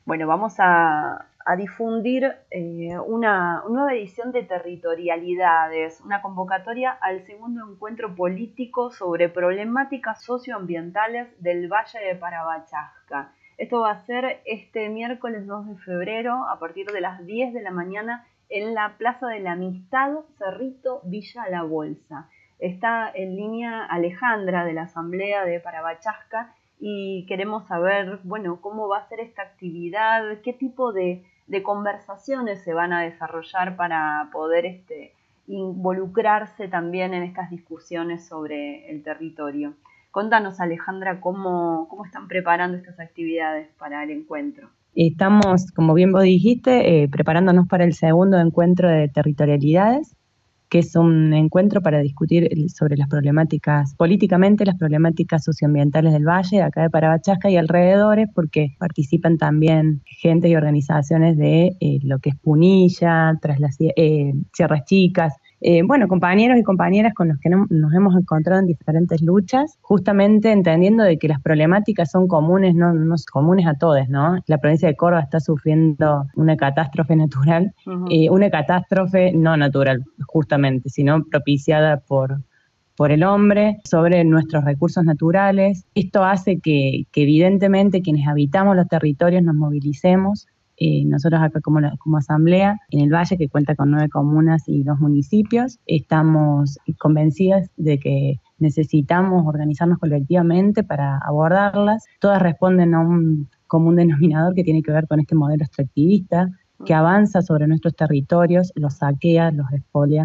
Bueno, vamos a difundir una nueva edición de Territorialidades, una convocatoria al segundo encuentro político sobre problemáticas socioambientales del Valle de Parabachasca. Esto va a ser este miércoles 2 de febrero a partir de las 10 de la mañana en la Plaza de la Amistad, Cerrito, Villa La Bolsa. Está en línea Alejandra de la Asamblea de Parabachasca y queremos saber, bueno, cómo va a ser esta actividad, qué tipo de conversaciones se van a desarrollar para poder involucrarse también en estas discusiones sobre el territorio. Contanos, Alejandra, cómo están preparando estas actividades para el encuentro. Estamos, como bien vos dijiste, preparándonos para el segundo encuentro de territorialidades, que es un encuentro para discutir sobre las problemáticas, políticamente las problemáticas socioambientales del Valle, de acá de Parabachasca y alrededores, porque participan también gente y organizaciones de lo que es Punilla, Sierras Chicas, bueno, compañeros y compañeras con los que nos hemos encontrado en diferentes luchas, justamente entendiendo de que las problemáticas son comunes, no comunes a todos, ¿no? La provincia de Córdoba está sufriendo una catástrofe natural, una catástrofe no natural, justamente, sino propiciada por el hombre sobre nuestros recursos naturales. Esto hace que evidentemente quienes habitamos los territorios nos movilicemos. Nosotros acá como asamblea en el Valle, que cuenta con 9 comunas y 2 municipios, estamos convencidas de que necesitamos organizarnos colectivamente para abordarlas. Todas responden a un común denominador que tiene que ver con este modelo extractivista que avanza sobre nuestros territorios, los saquea, los expolia,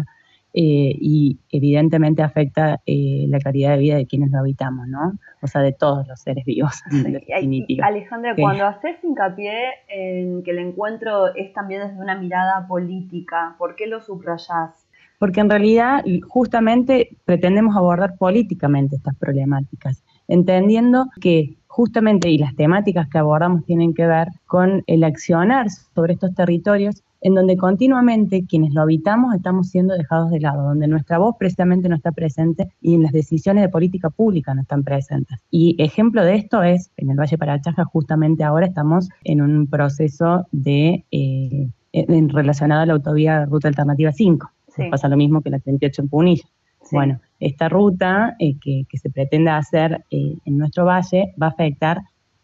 y evidentemente afecta la calidad de vida de quienes lo habitamos, ¿no? O sea, de todos los seres vivos, en definitiva. Alejandra, cuando haces hincapié en que el encuentro es también desde una mirada política, ¿por qué lo subrayás? Porque en realidad justamente pretendemos abordar políticamente estas problemáticas, entendiendo que justamente y las temáticas que abordamos tienen que ver con el accionar sobre estos territorios en donde continuamente quienes lo habitamos estamos siendo dejados de lado, donde nuestra voz precisamente no está presente y en las decisiones de política pública no están presentes. Y ejemplo de esto es, en el Valle Parabachasca justamente ahora estamos en un proceso relacionado a la autovía Ruta Alternativa 5. Sí. Nos pasa lo mismo que la 38 en Punilla. Sí. Bueno, esta ruta que se pretende hacer en nuestro valle va a afectar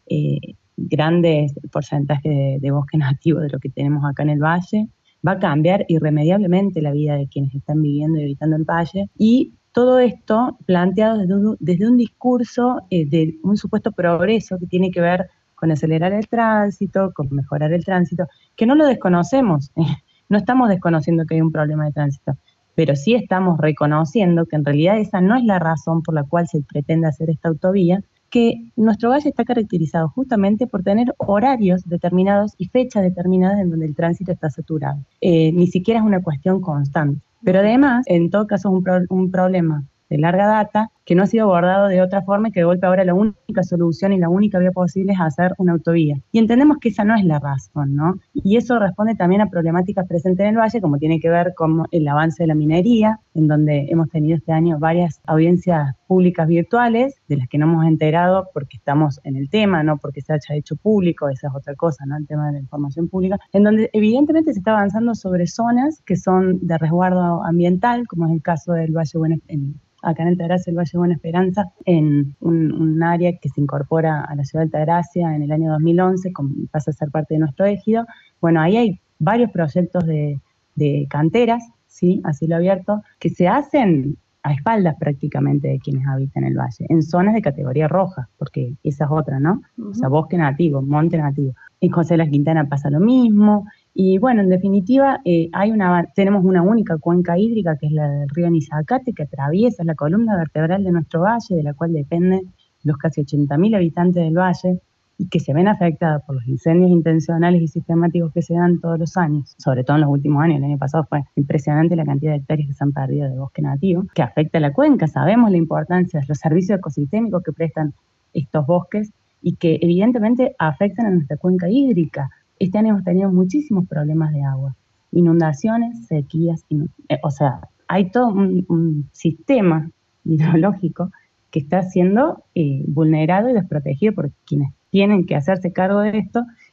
grandes porcentajes de bosque nativo de lo que tenemos acá en el valle, va a cambiar irremediablemente la vida de quienes están viviendo y habitando el valle, y todo esto planteado desde un discurso de un supuesto progreso que tiene que ver con acelerar el tránsito, con mejorar el tránsito, que no lo desconocemos, no estamos desconociendo que hay un problema de tránsito, pero sí estamos reconociendo que en realidad esa no es la razón por la cual se pretende hacer esta autovía, que nuestro valle está caracterizado justamente por tener horarios determinados y fechas determinadas en donde el tránsito está saturado. Ni siquiera es una cuestión constante. Pero además, en todo caso, es un problema de larga data que no ha sido abordado de otra forma y que de golpe ahora la única solución y la única vía posible es hacer una autovía. Y entendemos que esa no es la razón, ¿no? Y eso responde también a problemáticas presentes en el valle, como tiene que ver con el avance de la minería, en donde hemos tenido este año varias audiencias públicas virtuales, de las que no hemos enterado porque estamos en el tema, no porque se haya hecho público, esa es otra cosa, ¿no? El tema de la información pública, en donde evidentemente se está avanzando sobre zonas que son de resguardo ambiental, como es el caso del Valle acá en Altagracia, el Valle Buena Esperanza, en un área que se incorpora a la ciudad de Altagracia en el año 2011, pasa a ser parte de nuestro ejido. Bueno, ahí hay varios proyectos de canteras, ¿sí? A cielo abierto, que se hacen a espaldas prácticamente de quienes habitan el valle, en zonas de categoría roja, porque esa es otra, ¿no? O sea, bosque nativo, monte nativo. En José de la Quintana pasa lo mismo. Y bueno, en definitiva, tenemos una única cuenca hídrica, que es la del río Nizacate, que atraviesa la columna vertebral de nuestro valle, de la cual dependen los casi 80.000 habitantes del valle, y que se ven afectadas por los incendios intencionales y sistemáticos que se dan todos los años, sobre todo en los últimos años. El año pasado fue impresionante la cantidad de hectáreas que se han perdido de bosque nativo, que afecta a la cuenca. Sabemos la importancia de los servicios ecosistémicos que prestan estos bosques y que evidentemente afectan a nuestra cuenca hídrica. Este año hemos tenido muchísimos problemas de agua, inundaciones, sequías, o sea, hay todo un sistema hidrológico que está siendo vulnerado y desprotegido por quienes tienen que hacerse cargo de esto,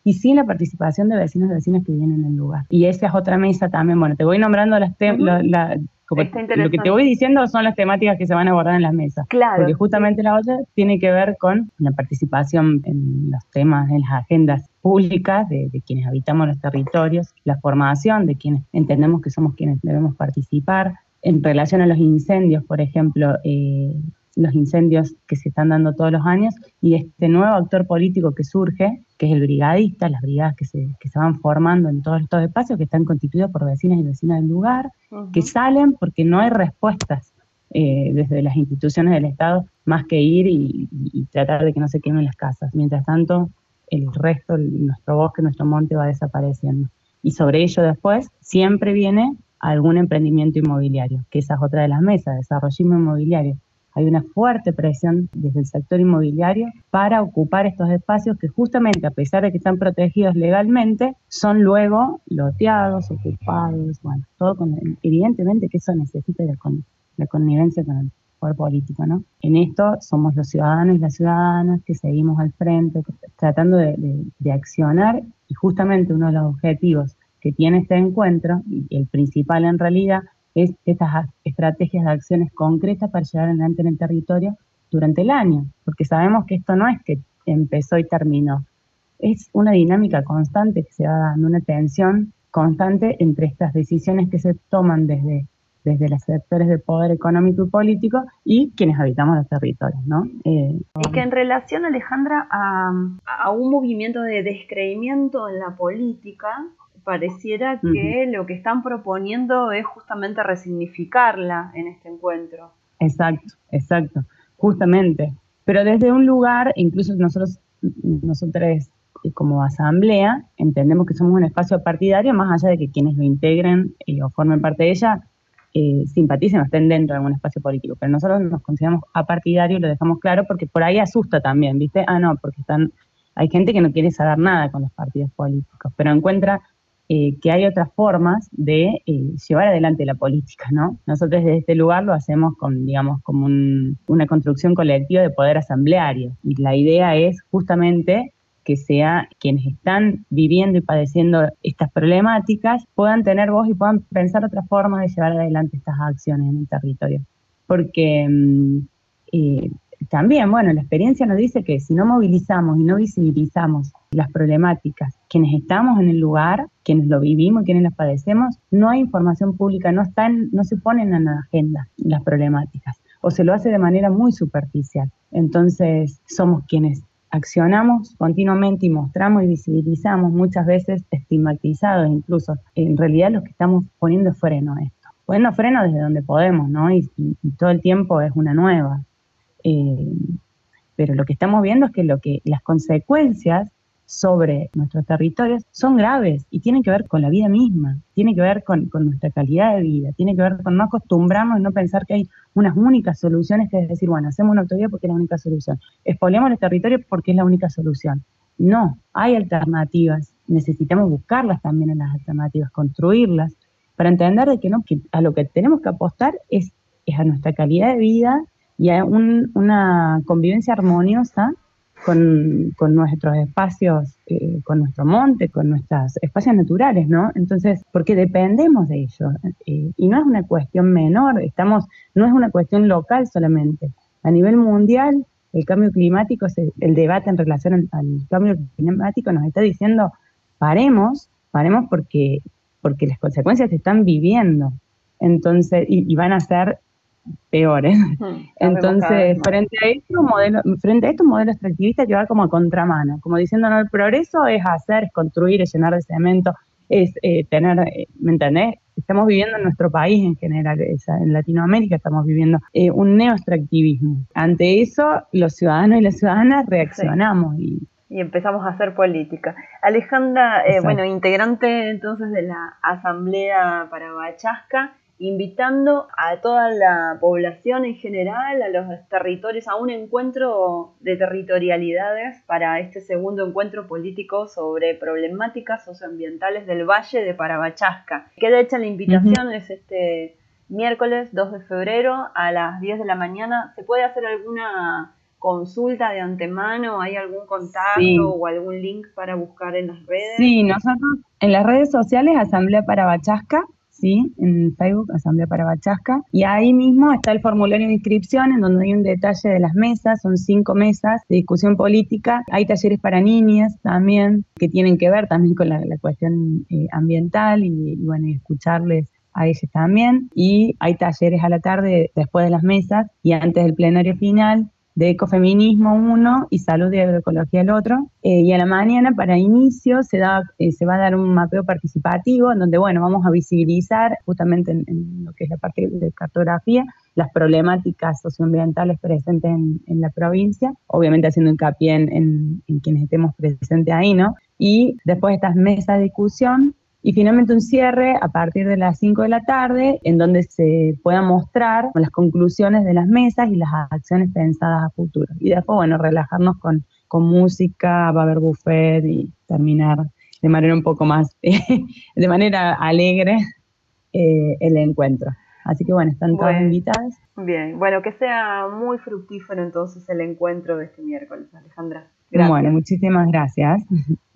y sin la participación de vecinos y vecinas que viven en el lugar. Y esa es otra mesa también. Bueno, te voy nombrando como lo que te voy diciendo son las temáticas que se van a abordar en las mesas. Claro. Porque justamente la otra tiene que ver con la participación en los temas, en las agendas públicas de quienes habitamos los territorios, la formación de quienes entendemos que somos quienes debemos participar. En relación a los incendios, por ejemplo, los incendios que se están dando todos los años y este nuevo actor político que surge, que es el brigadista, las brigadas que se van formando en todos estos espacios, que están constituidos por vecinas y vecinos del lugar, que salen porque no hay respuestas desde las instituciones del Estado, más que ir y tratar de que no se quemen las casas. Mientras tanto, el resto, nuestro bosque, nuestro monte va desapareciendo. Y sobre ello después siempre viene algún emprendimiento inmobiliario, que esa es otra de las mesas, desarrollismo inmobiliario. Hay una fuerte presión desde el sector inmobiliario para ocupar estos espacios que justamente, a pesar de que están protegidos legalmente, son luego loteados, ocupados, bueno, todo evidentemente que eso necesita la connivencia con el poder político, ¿no? En esto somos los ciudadanos y las ciudadanas que seguimos al frente, tratando de accionar, y justamente uno de los objetivos que tiene este encuentro, y el principal en realidad, es estas estrategias de acciones concretas para llevar adelante en el territorio durante el año, porque sabemos que esto no es que empezó y terminó, es una dinámica constante que se va dando, una tensión constante entre estas decisiones que se toman desde los sectores de poder económico y político y quienes habitamos los territorios, ¿no? Y que en relación, Alejandra, a un movimiento de descreimiento en la política, pareciera que lo que están proponiendo es justamente resignificarla en este encuentro. Exacto, justamente. Pero desde un lugar, incluso nosotros como asamblea, entendemos que somos un espacio partidario, más allá de que quienes lo integren o formen parte de ella, simpaticen o estén dentro de algún espacio político. Pero nosotros nos consideramos apartidarios y lo dejamos claro porque por ahí asusta también, ¿viste? No, porque hay gente que no quiere saber nada con los partidos políticos, pero encuentra que hay otras formas de llevar adelante la política, ¿no? Nosotros desde este lugar lo hacemos como una construcción colectiva de poder asambleario. Y la idea es justamente que sea quienes están viviendo y padeciendo estas problemáticas puedan tener voz y puedan pensar otras formas de llevar adelante estas acciones en el territorio. Porque también, bueno, la experiencia nos dice que si no movilizamos y no visibilizamos las problemáticas, quienes estamos en el lugar, quienes lo vivimos, quienes las padecemos, no hay información pública, no se ponen en la agenda las problemáticas, o se lo hace de manera muy superficial. Entonces, somos quienes accionamos continuamente y mostramos y visibilizamos, muchas veces estigmatizados incluso. En realidad, los que estamos poniendo freno a esto. Poniendo freno desde donde podemos, ¿no? Y todo el tiempo es una nueva. Pero lo que estamos viendo es que las consecuencias sobre nuestros territorios son graves y tienen que ver con la vida misma, tienen que ver con nuestra calidad de vida, tienen que ver con no acostumbrarnos y no pensar que hay unas únicas soluciones, que es decir, bueno, hacemos una autoridad porque es la única solución, expoliamos los territorios porque es la única solución. No, hay alternativas, necesitamos buscarlas también en las alternativas, construirlas, para entender de que a lo que tenemos que apostar es a nuestra calidad de vida y a una convivencia armoniosa con nuestros espacios, con nuestro monte, con nuestros espacios naturales, ¿no? Entonces, porque dependemos de ello. Y no es una cuestión menor, no es una cuestión local solamente. A nivel mundial, el cambio climático, el debate en relación al cambio climático nos está diciendo, paremos porque las consecuencias se están viviendo. Entonces, y van a ser peores. Entonces, frente a esto, un modelo extractivista que va como a contramano, como diciendo, no, el progreso es hacer, es construir, es llenar de cemento, es tener, ¿me entendés? Estamos viviendo en nuestro país en general, en Latinoamérica estamos viviendo un neoextractivismo. Ante eso, los ciudadanos y las ciudadanas reaccionamos y empezamos a hacer política. Alejandra, bueno, integrante entonces de la Asamblea Parabachasca, invitando a toda la población en general, a los territorios, a un encuentro de territorialidades para este segundo encuentro político sobre problemáticas socioambientales del Valle de Parabachasca. Queda hecha la invitación, es este miércoles 2 de febrero a las 10 de la mañana. ¿Se puede hacer alguna consulta de antemano? ¿Hay algún contacto Sí. o algún link para buscar en las redes? Sí, nosotros en las redes sociales Asamblea para Bachasca, sí, en Facebook Asamblea para Bachasca, y ahí mismo está el formulario de inscripción en donde hay un detalle de las mesas, son 5 mesas de discusión política, hay talleres para niñas también, que tienen que ver también con la cuestión ambiental y bueno, y escucharles a ellos también, y hay talleres a la tarde después de las mesas y antes del plenario final, de ecofeminismo uno y salud y agroecología el otro. Y a la mañana, para inicio, se va a dar un mapeo participativo en donde, bueno, vamos a visibilizar justamente en lo que es la parte de cartografía, las problemáticas socioambientales presentes en la provincia, obviamente haciendo hincapié en quienes estemos presentes ahí, ¿no? Y después de estas mesas de discusión, y finalmente un cierre a partir de las 5 de la tarde, en donde se puedan mostrar las conclusiones de las mesas y las acciones pensadas a futuro. Y después, bueno, relajarnos con música, va a haber buffet y terminar de manera un poco más, de manera alegre el encuentro. Así que bueno, están todas invitadas. Bien, bueno, que sea muy fructífero entonces el encuentro de este miércoles, Alejandra. Gracias. Bueno, muchísimas gracias.